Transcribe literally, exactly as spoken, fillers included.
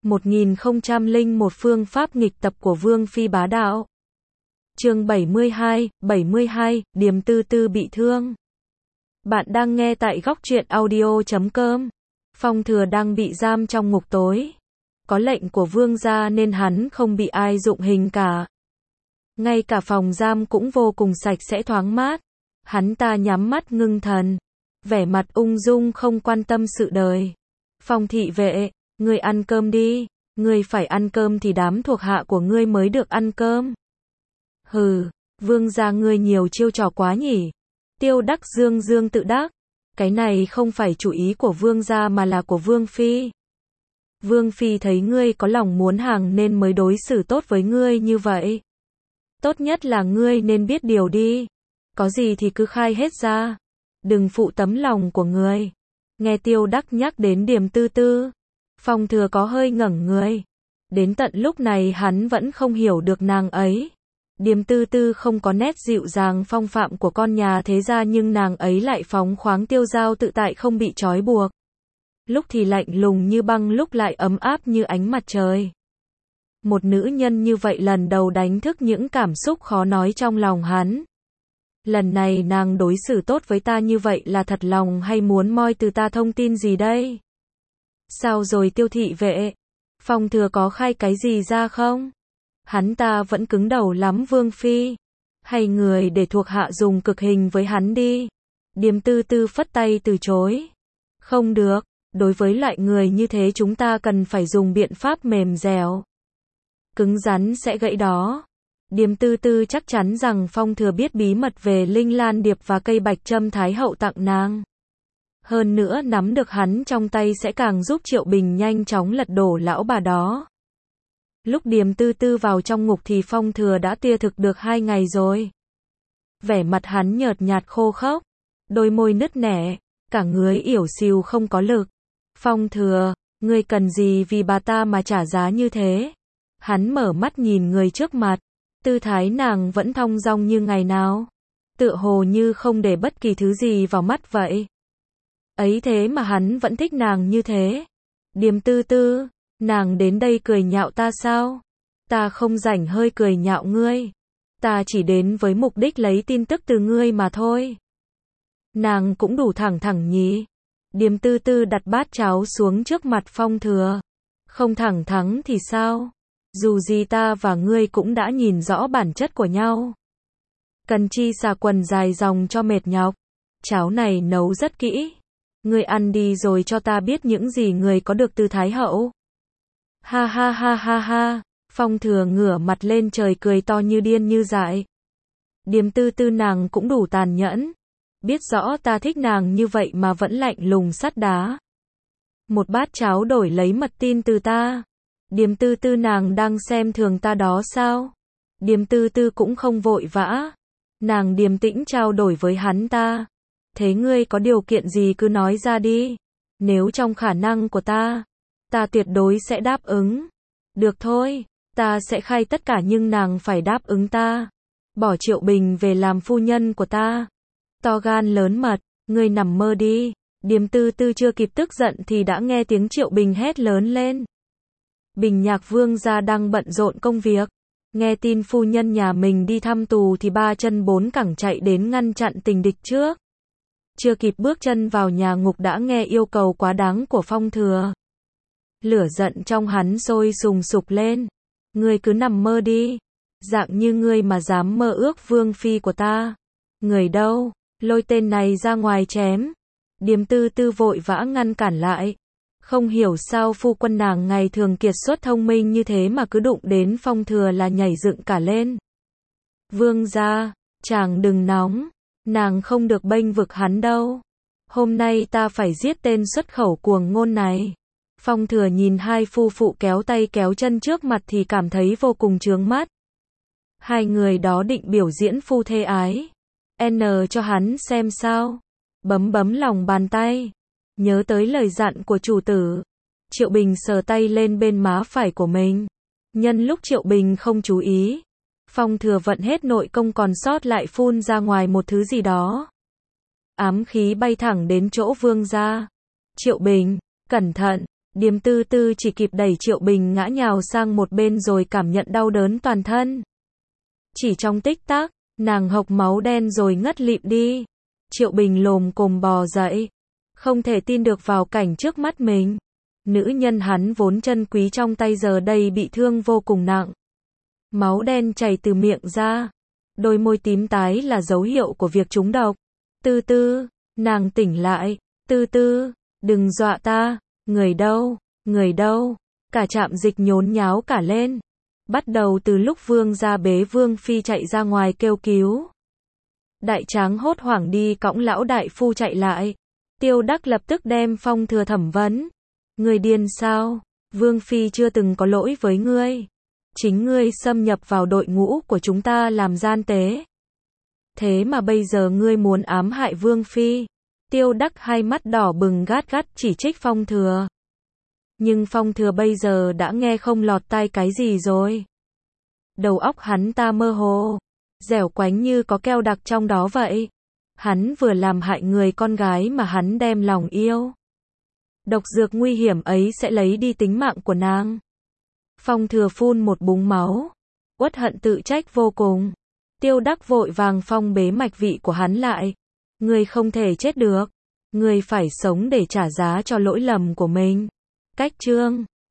một nghìn không trăm lẻ một Phương pháp nghịch tập của Vương Phi bá đạo. Chương bảy mươi hai, bảy mươi hai, Điềm Tư Tư bị thương. Bạn đang nghe tại góc truyện audio chấm com. Phong Thừa đang bị giam trong ngục tối. Có lệnh của vương gia nên hắn không bị ai dụng hình cả. Ngay cả phòng giam cũng vô cùng sạch sẽ thoáng mát. Hắn ta nhắm mắt ngưng thần, vẻ mặt ung dung không quan tâm sự đời. Phong thị vệ, ngươi ăn cơm đi, ngươi phải ăn cơm thì đám thuộc hạ của ngươi mới được ăn cơm. Hừ, vương gia ngươi nhiều chiêu trò quá nhỉ. Tiêu Đắc dương dương tự đắc, cái này không phải chủ ý của vương gia mà là của vương phi. Vương phi thấy ngươi có lòng muốn hàng nên mới đối xử tốt với ngươi như vậy. Tốt nhất là ngươi nên biết điều đi. Có gì thì cứ khai hết ra. Đừng phụ tấm lòng của ngươi. Nghe Tiêu Đắc nhắc đến Điềm Tư Tư, Phong Thừa có hơi ngẩng người. Đến tận lúc này hắn vẫn không hiểu được nàng ấy. Điềm Tư Tư không có nét dịu dàng phong phạm của con nhà thế gia, nhưng nàng ấy lại phóng khoáng tiêu dao tự tại không bị trói buộc. Lúc thì lạnh lùng như băng, lúc lại ấm áp như ánh mặt trời. Một nữ nhân như vậy lần đầu đánh thức những cảm xúc khó nói trong lòng hắn. Lần này nàng đối xử tốt với ta như vậy là thật lòng hay muốn moi từ ta thông tin gì đây? Sao rồi Tiêu thị vệ? Phong Thừa có khai cái gì ra không? Hắn ta vẫn cứng đầu lắm vương phi. Hay người để thuộc hạ dùng cực hình với hắn đi. Điềm Tư Tư phất tay từ chối. Không được, đối với loại người như thế chúng ta cần phải dùng biện pháp mềm dẻo. Cứng rắn sẽ gãy đó. Điềm Tư Tư chắc chắn rằng Phong Thừa biết bí mật về Linh Lan Điệp và cây bạch châm Thái hậu tặng nàng. Hơn nữa nắm được hắn trong tay sẽ càng giúp Triệu Bình nhanh chóng lật đổ lão bà đó. Lúc Điềm Tư Tư vào trong ngục thì Phong Thừa đã tia thực được hai ngày rồi. Vẻ mặt hắn nhợt nhạt khô khốc, đôi môi nứt nẻ, cả người ỉu xìu không có lực. Phong Thừa, ngươi cần gì vì bà ta mà trả giá như thế? Hắn mở mắt nhìn người trước mặt, tư thái nàng vẫn thong dong như ngày nào, tựa hồ như không để bất kỳ thứ gì vào mắt vậy. Ấy thế mà hắn vẫn thích nàng như thế. Điềm Tư Tư, nàng đến đây cười nhạo ta sao? Ta không rảnh hơi cười nhạo ngươi. Ta chỉ đến với mục đích lấy tin tức từ ngươi mà thôi. Nàng cũng đủ thẳng thẳng nhỉ? Điềm Tư Tư đặt bát cháo xuống trước mặt Phong Thừa. Không thẳng thắn thì sao? Dù gì ta và ngươi cũng đã nhìn rõ bản chất của nhau. Cần chi xà quần dài dòng cho mệt nhọc. Cháo này nấu rất kỹ. Ngươi ăn đi rồi cho ta biết những gì ngươi có được từ Thái hậu. Ha ha ha ha ha. Phong Thừa ngửa mặt lên trời cười to như điên như dại. Điềm Tư Tư nàng cũng đủ tàn nhẫn. Biết rõ ta thích nàng như vậy mà vẫn lạnh lùng sắt đá. Một bát cháo đổi lấy mật tin từ ta. Điềm Tư Tư nàng đang xem thường ta đó sao? Điềm Tư Tư cũng không vội vã. Nàng điềm tĩnh trao đổi với hắn ta. Thế ngươi có điều kiện gì cứ nói ra đi. Nếu trong khả năng của ta, ta tuyệt đối sẽ đáp ứng. Được thôi, ta sẽ khai tất cả nhưng nàng phải đáp ứng ta. Bỏ Triệu Bình về làm phu nhân của ta. To gan lớn mật, ngươi nằm mơ đi. Điềm Tư Tư chưa kịp tức giận thì đã nghe tiếng Triệu Bình hét lớn lên. Bình Nhạc vương gia đang bận rộn công việc. Nghe tin phu nhân nhà mình đi thăm tù thì ba chân bốn cẳng chạy đến ngăn chặn tình địch trước. Chưa kịp bước chân vào nhà ngục đã nghe yêu cầu quá đáng của Phong Thừa. Lửa giận trong hắn sôi sùng sục lên. Ngươi cứ nằm mơ đi. Dạng như ngươi mà dám mơ ước vương phi của ta. Người đâu? Lôi tên này ra ngoài chém. Điềm Tư Tư vội vã ngăn cản lại. Không hiểu sao phu quân nàng ngày thường kiệt xuất thông minh như thế mà cứ đụng đến Phong Thừa là nhảy dựng cả lên. Vương gia, chàng đừng nóng. Nàng không được bênh vực hắn đâu. Hôm nay ta phải giết tên xuất khẩu cuồng ngôn này. Phong Thừa nhìn hai phu phụ kéo tay kéo chân trước mặt thì cảm thấy vô cùng chướng mắt. Hai người đó định biểu diễn phu thê ái. N cho hắn xem sao. Bấm bấm lòng bàn tay. Nhớ tới lời dặn của chủ tử. Triệu Bình sờ tay lên bên má phải của mình. Nhân lúc Triệu Bình không chú ý, Phong Thừa vận hết nội công còn sót lại phun ra ngoài một thứ gì đó. Ám khí bay thẳng đến chỗ vương gia. Triệu Bình, cẩn thận. Điềm Tư Tư chỉ kịp đẩy Triệu Bình ngã nhào sang một bên rồi cảm nhận đau đớn toàn thân. Chỉ trong tích tắc, nàng hộc máu đen rồi ngất lịm đi. Triệu Bình lồm cồm bò dậy, không thể tin được vào cảnh trước mắt mình. Nữ nhân hắn vốn trân quý trong tay giờ đây bị thương vô cùng nặng. Máu đen chảy từ miệng ra, đôi môi tím tái là dấu hiệu của việc trúng độc. Tư Tư, nàng tỉnh lại, Tư Tư, đừng dọa ta, người đâu, người đâu, cả trạm dịch nhốn nháo cả lên. Bắt đầu từ lúc Vương gia bế Vương phi chạy ra ngoài kêu cứu. Đại tráng hốt hoảng đi cõng lão đại phu chạy lại. Tiêu Đắc lập tức đem Phong Thừa thẩm vấn. Ngươi điên sao? Vương phi chưa từng có lỗi với ngươi. Chính ngươi xâm nhập vào đội ngũ của chúng ta làm gian tế. Thế mà bây giờ ngươi muốn ám hại Vương phi. Tiêu Đắc hai mắt đỏ bừng gắt gắt chỉ trích Phong Thừa. Nhưng Phong Thừa bây giờ đã nghe không lọt tai cái gì rồi. Đầu óc hắn ta mơ hồ, dẻo quánh như có keo đặc trong đó vậy. Hắn vừa làm hại người con gái mà hắn đem lòng yêu. Độc dược nguy hiểm ấy sẽ lấy đi tính mạng của nàng. Phong Thừa phun một búng máu, uất hận tự trách vô cùng. Tiêu Đắc vội vàng phong bế mạch vị của hắn lại. Ngươi không thể chết được, ngươi phải sống để trả giá cho lỗi lầm của mình. Cách chương